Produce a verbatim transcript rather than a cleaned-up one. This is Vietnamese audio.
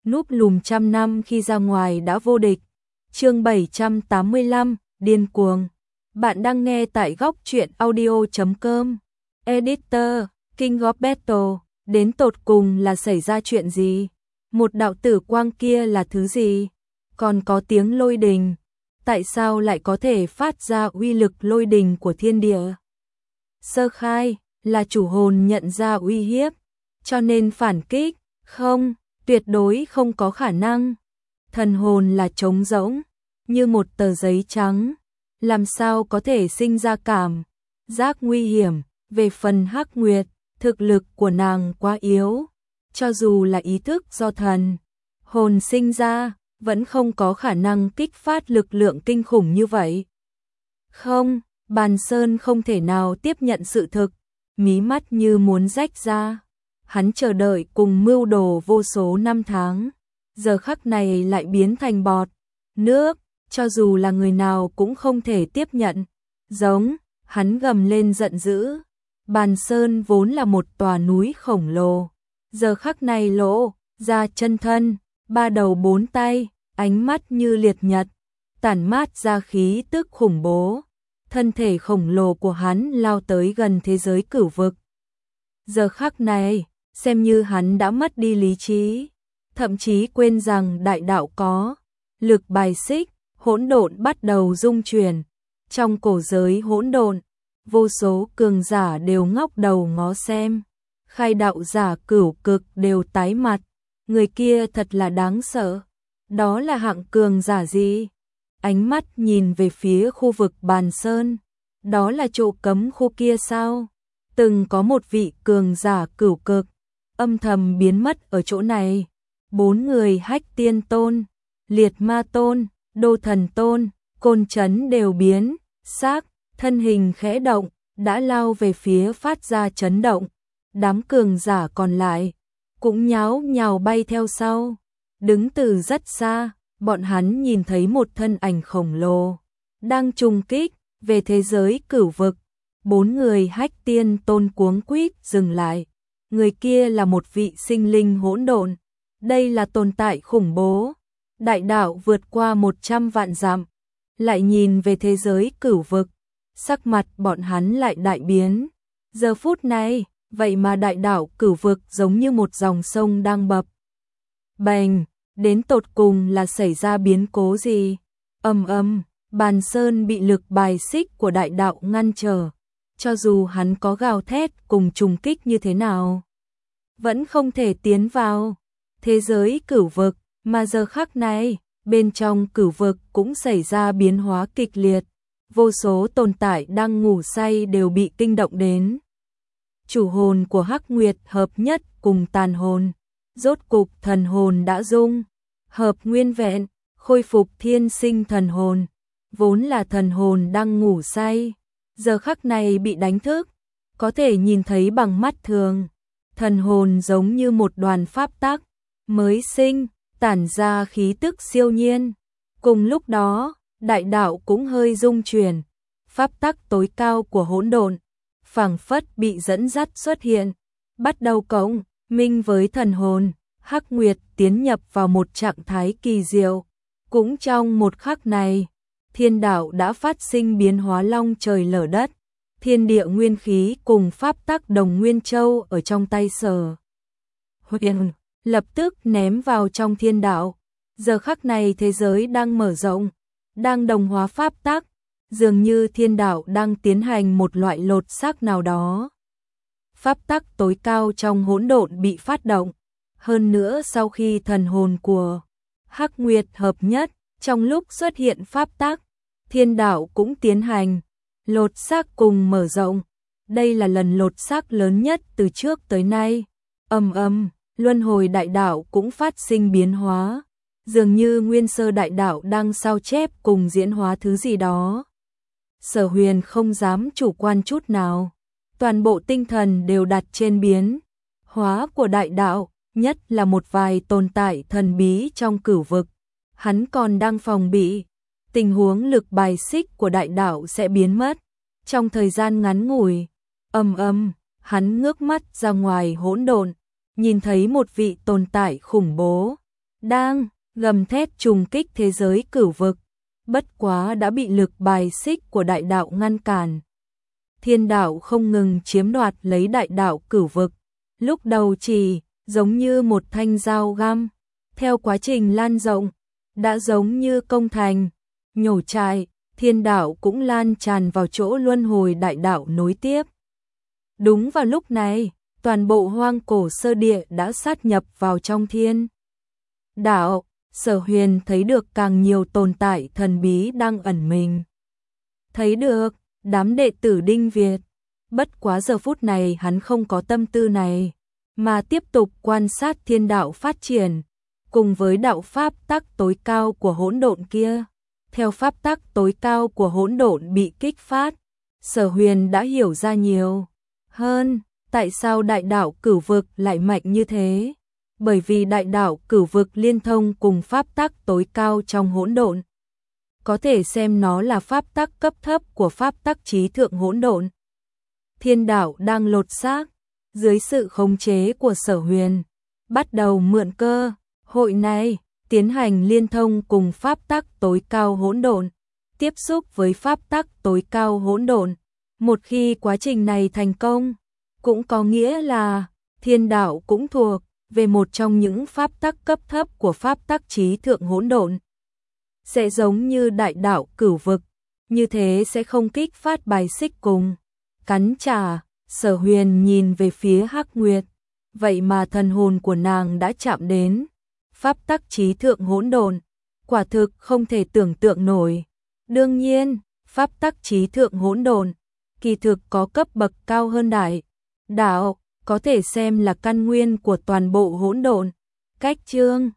núp lùm trăm năm khi ra ngoài đã vô địch. Chương bảy trăm tám mươi lăm, điên cuồng. Bạn đang nghe tại góc truyện audio chấm com. Editor, King of Battle, đến tột cùng là xảy ra chuyện gì? Một đạo tử quang kia là thứ gì? Còn có tiếng lôi đình, tại sao lại có thể phát ra uy lực lôi đình của thiên địa? Sơ khai, là chủ hồn nhận ra uy hiếp, cho nên phản kích, không, tuyệt đối không có khả năng. Thần hồn là trống rỗng, như một tờ giấy trắng, làm sao có thể sinh ra cảm giác nguy hiểm. Về phần Hắc Nguyệt, thực lực của nàng quá yếu, cho dù là ý thức do thần hồn sinh ra, vẫn không có khả năng kích phát lực lượng kinh khủng như vậy. Không, Bàn Sơn không thể nào tiếp nhận sự thực, mí mắt như muốn rách ra. Hắn chờ đợi cùng mưu đồ vô số năm tháng, giờ khắc này lại biến thành bọt nước, cho dù là người nào cũng không thể tiếp nhận. Giống, hắn gầm lên giận dữ. Bàn Sơn vốn là một tòa núi khổng lồ, giờ khắc này lộ ra chân thân, ba đầu bốn tay, ánh mắt như liệt nhật, tản mát ra khí tức khủng bố. Thân thể khổng lồ của hắn lao tới gần thế giới cửu vực. Giờ khắc này, xem như hắn đã mất đi lý trí, thậm chí quên rằng đại đạo có lực bài xích, hỗn độn bắt đầu rung chuyển. Trong cổ giới hỗn độn, vô số cường giả đều ngóc đầu ngó xem, khai đạo giả cửu cực đều tái mặt, người kia thật là đáng sợ, đó là hạng cường giả gì? Ánh mắt nhìn về phía khu vực Bàn Sơn, đó là chỗ cấm khu kia sao? Từng có một vị cường giả cửu cực, âm thầm biến mất ở chỗ này. Bốn người Hách Tiên Tôn, Liệt Ma Tôn, Đô Thần Tôn, Côn Chấn đều biến xác, thân hình khẽ động, đã lao về phía phát ra chấn động. Đám cường giả còn lại cũng nháo nhào bay theo sau. Đứng từ rất xa, bọn hắn nhìn thấy một thân ảnh khổng lồ đang trùng kích về thế giới cửu vực. Bốn người Hách Tiên Tôn cuống quýt dừng lại. Người kia là một vị sinh linh hỗn độn. Đây là tồn tại khủng bố, đại đạo vượt qua một trăm vạn dặm. Lại nhìn về thế giới cửu vực, sắc mặt bọn hắn lại đại biến. Giờ phút này, vậy mà đại đạo cửu vực giống như một dòng sông đang bập bềnh, đến tột cùng là xảy ra biến cố gì? Ầm ầm, Bàn Sơn bị lực bài xích của đại đạo ngăn trở, cho dù hắn có gào thét cùng trùng kích như thế nào, vẫn không thể tiến vào thế giới cửu vực. Mà giờ khắc này, bên trong cửu vực cũng xảy ra biến hóa kịch liệt, vô số tồn tại đang ngủ say đều bị kinh động đến. Chủ hồn của Hắc Nguyệt hợp nhất cùng tàn hồn, rốt cục thần hồn đã dung hợp nguyên vẹn, khôi phục thiên sinh thần hồn. Vốn là thần hồn đang ngủ say, giờ khắc này bị đánh thức, có thể nhìn thấy bằng mắt thường. Thần hồn giống như một đoàn pháp tắc mới sinh, tản ra khí tức siêu nhiên. Cùng lúc đó, đại đạo cũng hơi rung chuyển, pháp tắc tối cao của hỗn độn phảng phất bị dẫn dắt xuất hiện, bắt đầu cộng minh với thần hồn. Hắc Nguyệt tiến nhập vào một trạng thái kỳ diệu. Cũng trong một khắc này, thiên đạo đã phát sinh biến hóa long trời lở đất. Thiên địa nguyên khí cùng pháp tắc đồng nguyên châu ở trong tay Sở Huyền lập tức ném vào trong thiên đạo. Giờ khắc này thế giới đang mở rộng, đang đồng hóa pháp tắc, dường như thiên đạo đang tiến hành một loại lột xác nào đó. Pháp tắc tối cao trong hỗn độn bị phát động, hơn nữa sau khi thần hồn của Hắc Nguyệt hợp nhất, trong lúc xuất hiện pháp tắc, thiên đạo cũng tiến hành lột xác cùng mở rộng. Đây là lần lột xác lớn nhất từ trước tới nay. Ầm ầm, luân hồi đại đạo cũng phát sinh biến hóa, dường như nguyên sơ đại đạo đang sao chép cùng diễn hóa thứ gì đó. Sở Huyền không dám chủ quan chút nào, toàn bộ tinh thần đều đặt trên biến hóa của đại đạo, nhất là một vài tồn tại thần bí trong cửu vực. Hắn còn đang phòng bị tình huống lực bài xích của đại đạo sẽ biến mất trong thời gian ngắn ngủi. Ầm ầm, hắn ngước mắt ra ngoài hỗn độn, nhìn thấy một vị tồn tại khủng bố đang gầm thét trùng kích thế giới cửu vực, bất quá đã bị lực bài xích của đại đạo ngăn cản. Thiên đạo không ngừng chiếm đoạt lấy đại đạo cửu vực, lúc đầu chỉ giống như một thanh dao găm, theo quá trình lan rộng, đã giống như công thành, nhổ trại, thiên đạo cũng lan tràn vào chỗ luân hồi đại đạo nối tiếp. Đúng vào lúc này, toàn bộ hoang cổ sơ địa đã sát nhập vào trong thiên đạo. Sở Huyền thấy được càng nhiều tồn tại thần bí đang ẩn mình. Thấy được đám đệ tử Đinh Việt, bất quá giờ phút này hắn không có tâm tư này, mà tiếp tục quan sát thiên đạo phát triển, cùng với đạo pháp tắc tối cao của hỗn độn kia. Theo pháp tắc tối cao của hỗn độn bị kích phát, Sở Huyền đã hiểu ra nhiều hơn tại sao đại đạo cửu vực lại mạnh như thế. Bởi vì đại đạo cửu vực liên thông cùng pháp tắc tối cao trong hỗn độn. Có thể xem nó là pháp tắc cấp thấp của pháp tắc trí thượng hỗn độn. Thiên đạo đang lột xác, dưới sự khống chế của Sở Huyền, bắt đầu mượn cơ hội này, tiến hành liên thông cùng pháp tắc tối cao hỗn độn, tiếp xúc với pháp tắc tối cao hỗn độn. Một khi quá trình này thành công, cũng có nghĩa là thiên đạo cũng thuộc về một trong những pháp tắc cấp thấp của pháp tắc trí thượng hỗn độn. Sẽ giống như đại đạo cửu vực, như thế sẽ không kích phát bài xích cùng cắn trả. Sở Huyền nhìn về phía Hắc Nguyệt, vậy mà thần hồn của nàng đã chạm đến pháp tắc trí thượng hỗn độn, quả thực không thể tưởng tượng nổi. Đương nhiên, pháp tắc trí thượng hỗn độn kỳ thực có cấp bậc cao hơn đại đạo, có thể xem là căn nguyên của toàn bộ hỗn độn. Cách chương